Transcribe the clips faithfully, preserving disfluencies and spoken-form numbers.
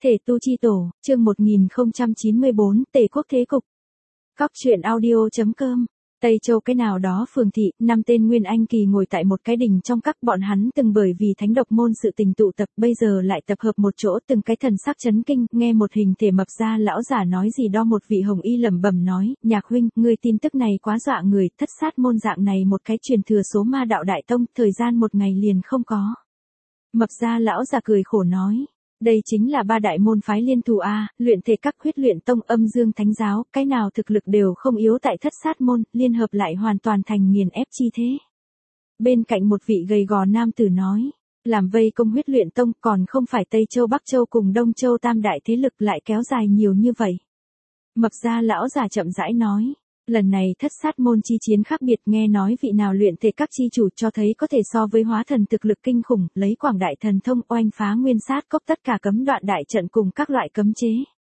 Thể tu chi tổ, chương một nghìn không trăm chín mươi bốn, Tề quốc thế cục. Góc truyện audio chấm com. Tây Châu cái nào đó phường thị, năm tên Nguyên Anh kỳ ngồi tại một cái đình trong các bọn hắn từng bởi vì thánh độc môn sự tình tụ tập, bây giờ lại tập hợp một chỗ, từng cái thần sắc chấn kinh, nghe một hình thể mập ra lão giả nói gì đó, một vị hồng y lẩm bẩm nói, Nhạc huynh, ngươi tin tức này quá dọa người, thất sát môn dạng này một cái truyền thừa số ma đạo đại tông, thời gian một ngày liền không có. Mập ra lão giả cười khổ nói. Đây chính là ba đại môn phái liên thủ A, luyện thể các huyết luyện tông, âm dương thánh giáo, cái nào thực lực đều không yếu tại thất sát môn, liên hợp lại hoàn toàn thành nghiền ép chi thế. Bên cạnh một vị gầy gò nam tử nói, làm vây công huyết luyện tông còn không phải Tây Châu Bắc Châu cùng Đông Châu tam đại thế lực lại kéo dài nhiều như vậy. Mập ra lão già chậm rãi nói. Lần này thất sát môn chi chiến khác biệt, nghe nói vị nào luyện thể các chi chủ cho thấy có thể so với hóa thần thực lực kinh khủng, lấy quảng đại thần thông oanh phá nguyên sát cốc tất cả cấm đoạn đại trận cùng các loại cấm chế.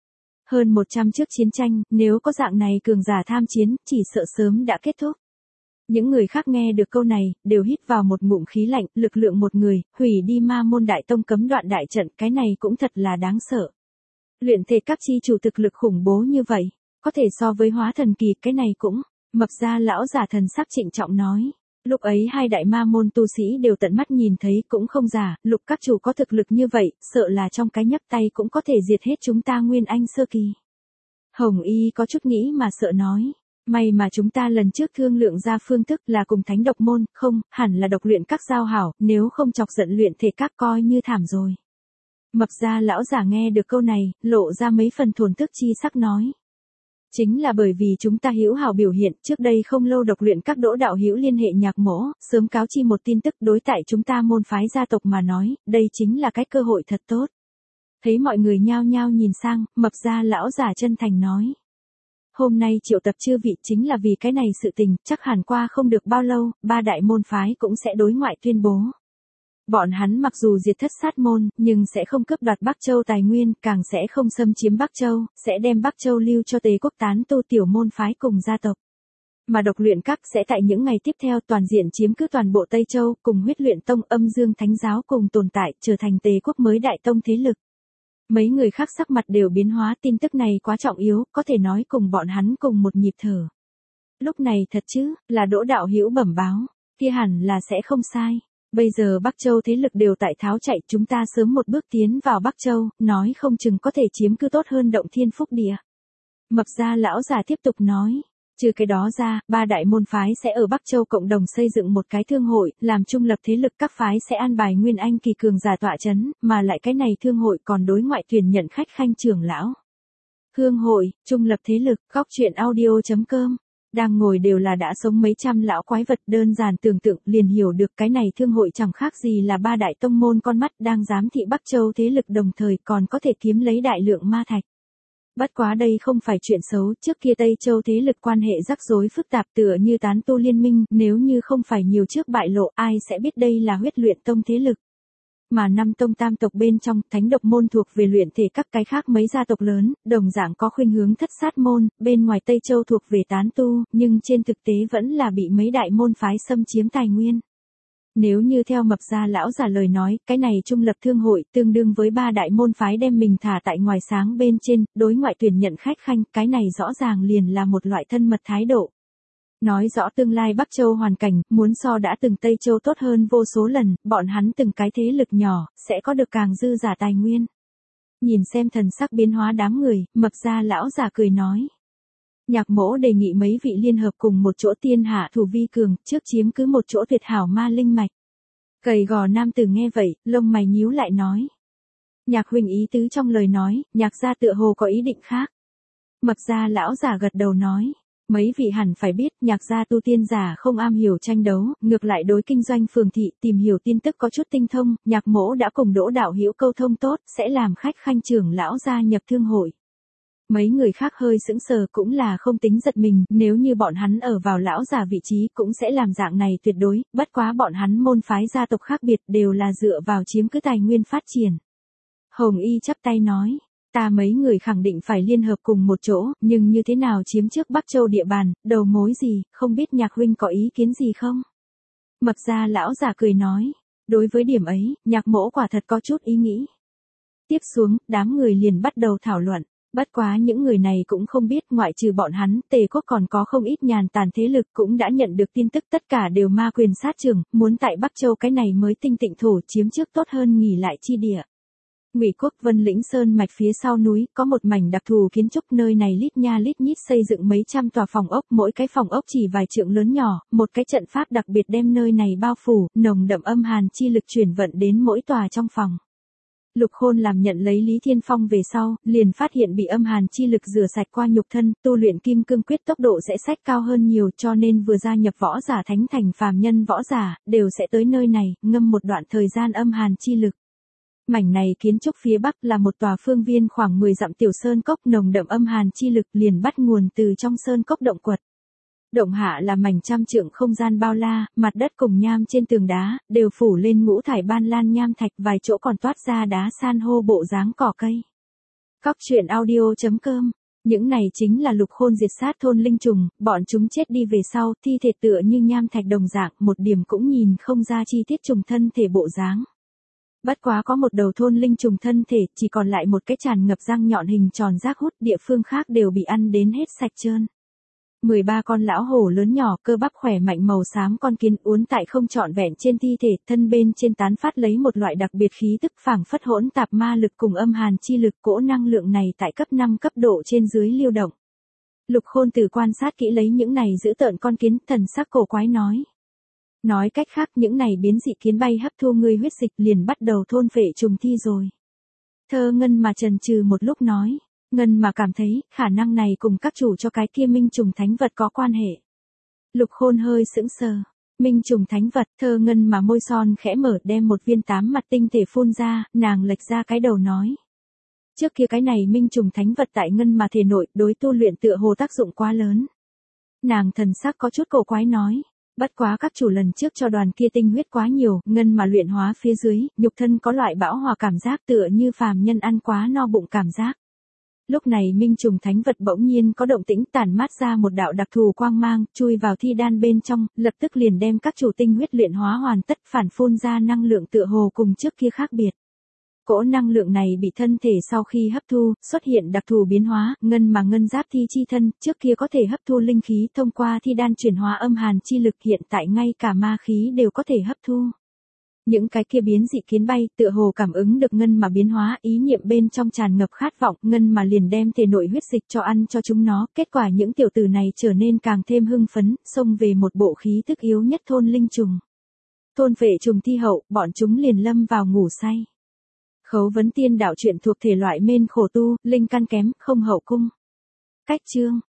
Hơn một trăm trước chiến tranh, nếu có dạng này cường giả tham chiến, chỉ sợ sớm đã kết thúc. Những người khác nghe được câu này, đều hít vào một ngụm khí lạnh, lực lượng một người, hủy đi ma môn đại tông cấm đoạn đại trận, cái này cũng thật là đáng sợ. Luyện thể các chi chủ thực lực khủng bố như vậy. Có thể so với hóa thần kỳ, cái này cũng, mập ra lão giả thần sắc trịnh trọng nói. Lúc ấy hai đại ma môn tu sĩ đều tận mắt nhìn thấy, cũng không giả, Lục các chủ có thực lực như vậy, sợ là trong cái nhấc tay cũng có thể diệt hết chúng ta Nguyên Anh sơ kỳ. Hồng Y có chút nghĩ mà sợ nói. May mà chúng ta lần trước thương lượng ra phương thức là cùng thánh độc môn, không, hẳn là độc luyện các giao hảo, nếu không chọc giận luyện thể các coi như thảm rồi. Mập ra lão giả nghe được câu này, lộ ra mấy phần thổn thức chi sắc nói. Chính là bởi vì chúng ta hữu hảo biểu hiện, trước đây không lâu độc luyện các đỗ đạo hữu liên hệ Nhạc mỗ, sớm cáo chi một tin tức, đối tại chúng ta môn phái gia tộc mà nói, đây chính là cái cơ hội thật tốt. Thấy mọi người nhao nhao nhìn sang, mập ra lão giả chân thành nói. Hôm nay triệu tập chư vị chính là vì cái này sự tình, chắc hẳn qua không được bao lâu, ba đại môn phái cũng sẽ đối ngoại tuyên bố. Bọn hắn mặc dù diệt thất sát môn, nhưng sẽ không cướp đoạt Bắc Châu tài nguyên, càng sẽ không xâm chiếm Bắc Châu, sẽ đem Bắc Châu lưu cho Tề quốc tán tu tiểu môn phái cùng gia tộc. Mà độc luyện các sẽ tại những ngày tiếp theo toàn diện chiếm cứ toàn bộ Tây Châu, cùng huyết luyện tông, âm dương thánh giáo cùng tồn tại, trở thành Tề quốc mới đại tông thế lực. Mấy người khác sắc mặt đều biến hóa, tin tức này quá trọng yếu, có thể nói cùng bọn hắn cùng một nhịp thở. Lúc này thật chứ, là Đỗ đạo hữu bẩm báo, kia hẳn là sẽ không sai. Bây giờ Bắc Châu thế lực đều tại tháo chạy, chúng ta sớm một bước tiến vào Bắc Châu, nói không chừng có thể chiếm cứ tốt hơn động thiên phúc địa. Mập ra lão già tiếp tục nói, trừ cái đó ra, ba đại môn phái sẽ ở Bắc Châu cộng đồng xây dựng một cái thương hội, làm trung lập thế lực, các phái sẽ an bài Nguyên Anh kỳ cường giả tọa chấn, mà lại cái này thương hội còn đối ngoại tuyển nhận khách khanh trưởng lão. Hương hội, trung lập thế lực, góc truyện audio chấm com. Đang ngồi đều là đã sống mấy trăm lão quái vật, đơn giản tưởng tượng liền hiểu được cái này thương hội chẳng khác gì là ba đại tông môn con mắt đang giám thị Bắc Châu thế lực, đồng thời còn có thể kiếm lấy đại lượng ma thạch. Bất quá đây không phải chuyện xấu, trước kia Tây Châu thế lực quan hệ rắc rối phức tạp tựa như tán tu liên minh, nếu như không phải nhiều trước bại lộ, ai sẽ biết đây là huyết luyện tông thế lực. Mà năm tông tam tộc bên trong, thánh độc môn thuộc về luyện thể các, cái khác mấy gia tộc lớn, đồng dạng có khuynh hướng thất sát môn, bên ngoài Tây Châu thuộc về tán tu, nhưng trên thực tế vẫn là bị mấy đại môn phái xâm chiếm tài nguyên. Nếu như theo mập gia lão giả lời nói, cái này trung lập thương hội tương đương với ba đại môn phái đem mình thả tại ngoài sáng bên trên, đối ngoại tuyển nhận khách khanh, cái này rõ ràng liền là một loại thân mật thái độ. Nói rõ tương lai Bắc Châu hoàn cảnh, muốn so đã từng Tây Châu tốt hơn vô số lần, bọn hắn từng cái thế lực nhỏ, sẽ có được càng dư giả tài nguyên. Nhìn xem thần sắc biến hóa đám người, mập ra lão giả cười nói. Nhạc mỗ đề nghị mấy vị liên hợp cùng một chỗ tiên hạ thủ vi cường, trước chiếm cứ một chỗ tuyệt hảo ma linh mạch. Gầy gò nam tử nghe vậy, lông mày nhíu lại nói. Nhạc huynh ý tứ trong lời nói, nhạc gia tựa hồ có ý định khác. Mập ra lão giả gật đầu nói. Mấy vị hẳn phải biết, nhạc gia tu tiên giả không am hiểu tranh đấu, ngược lại đối kinh doanh phường thị tìm hiểu tin tức có chút tinh thông, nhạc mỗ đã cùng Đỗ đạo hữu câu thông tốt, sẽ làm khách khanh trưởng lão gia nhập thương hội. Mấy người khác hơi sững sờ, cũng là không tính giật mình, nếu như bọn hắn ở vào lão già vị trí cũng sẽ làm dạng này tuyệt đối, bất quá bọn hắn môn phái gia tộc khác biệt đều là dựa vào chiếm cứ tài nguyên phát triển. Hồng Y chắp tay nói. Ta mấy người khẳng định phải liên hợp cùng một chỗ, nhưng như thế nào chiếm trước Bắc Châu địa bàn, đầu mối gì, không biết Nhạc huynh có ý kiến gì không? Mập ra lão già cười nói, đối với điểm ấy, Nhạc mỗ quả thật có chút ý nghĩ. Tiếp xuống, đám người liền bắt đầu thảo luận. Bất quá những người này cũng không biết ngoại trừ bọn hắn, Tề quốc còn có không ít nhàn tản thế lực cũng đã nhận được tin tức tất cả đều ma quyền sát trưởng, muốn tại Bắc Châu cái này mới tinh tịnh thổ chiếm trước tốt hơn nghỉ lại chi địa. Ngụy quốc Vân Lĩnh Sơn mạch phía sau núi, có một mảnh đặc thù kiến trúc, nơi này lít nha lít nhít xây dựng mấy trăm tòa phòng ốc, mỗi cái phòng ốc chỉ vài trượng lớn nhỏ, một cái trận pháp đặc biệt đem nơi này bao phủ, nồng đậm âm hàn chi lực chuyển vận đến mỗi tòa trong phòng. Lục Khôn làm nhận lấy Lý Thiên Phong về sau, liền phát hiện bị âm hàn chi lực rửa sạch qua nhục thân, tu luyện kim cương quyết tốc độ sẽ sách cao hơn nhiều, cho nên vừa gia nhập võ giả thánh thành phàm nhân võ giả, đều sẽ tới nơi này, ngâm một đoạn thời gian âm hàn chi lực. Mảnh này kiến trúc phía bắc là một tòa phương viên khoảng mười dặm tiểu sơn cốc, nồng đậm âm hàn chi lực liền bắt nguồn từ trong sơn cốc động quật. Động hạ là mảnh trăm trượng không gian bao la, mặt đất cùng nham trên tường đá, đều phủ lên ngũ thải ban lan nham thạch, vài chỗ còn toát ra đá san hô bộ dáng cỏ cây. Cóc truyện audio chấm com. Những này chính là Lục Khôn diệt sát thôn linh trùng, bọn chúng chết đi về sau, thi thể tựa như nham thạch đồng dạng, một điểm cũng nhìn không ra chi tiết trùng thân thể bộ dáng. Bất quá có một đầu thôn linh trùng thân thể, chỉ còn lại một cái tràn ngập răng nhọn hình tròn rác hút, địa phương khác đều bị ăn đến hết sạch trơn. mười ba con lão hổ lớn nhỏ, cơ bắp khỏe mạnh màu xám con kiến uốn tại không trọn vẹn trên thi thể, thân bên trên tán phát lấy một loại đặc biệt khí tức phảng phất hỗn tạp ma lực cùng âm hàn chi lực, cỗ năng lượng này tại cấp năm cấp độ trên dưới lưu động. Lục Khôn từ quan sát kỹ lấy những này giữ tợn con kiến, thần sắc cổ quái nói. Nói cách khác những này biến dị kiến bay hấp thu ngươi huyết dịch liền bắt đầu thôn phệ trùng thi rồi. Thơ Ngân mà chần chừ một lúc nói. Ngân mà cảm thấy, khả năng này cùng các chủ cho cái kia minh trùng thánh vật có quan hệ. Lục Khôn hơi sững sờ. Minh trùng thánh vật, Thơ Ngân mà môi son khẽ mở, đem một viên tám mặt tinh thể phun ra, nàng lệch ra cái đầu nói. Trước kia cái này minh trùng thánh vật tại Ngân mà thể nội, đối tu luyện tựa hồ tác dụng quá lớn. Nàng thần sắc có chút cổ quái nói. Bất quá các chủ lần trước cho đoàn kia tinh huyết quá nhiều, Ngân mà luyện hóa phía dưới, nhục thân có loại bão hòa cảm giác tựa như phàm nhân ăn quá no bụng cảm giác. Lúc này minh trùng thánh vật bỗng nhiên có động tĩnh, tản mát ra một đạo đặc thù quang mang, chui vào thi đan bên trong, lập tức liền đem các chủ tinh huyết luyện hóa hoàn tất, phản phun ra năng lượng tựa hồ cùng trước kia khác biệt. Cỗ năng lượng này bị thân thể sau khi hấp thu, xuất hiện đặc thù biến hóa, ngân mà ngân giáp thi chi thân, trước kia có thể hấp thu linh khí thông qua thi đan chuyển hóa âm hàn chi lực, hiện tại ngay cả ma khí đều có thể hấp thu. Những cái kia biến dị kiến bay, tựa hồ cảm ứng được ngân mà biến hóa, ý niệm bên trong tràn ngập khát vọng, ngân mà liền đem thể nội huyết dịch cho ăn cho chúng nó, kết quả những tiểu tử này trở nên càng thêm hưng phấn, xông về một bộ khí tức yếu nhất thôn linh trùng. Thôn phệ trùng thi hậu, bọn chúng liền lâm vào ngủ say. Khấu vấn tiên đạo truyện thuộc thể loại mên khổ tu, linh căn kém, không hậu cung. Cách chương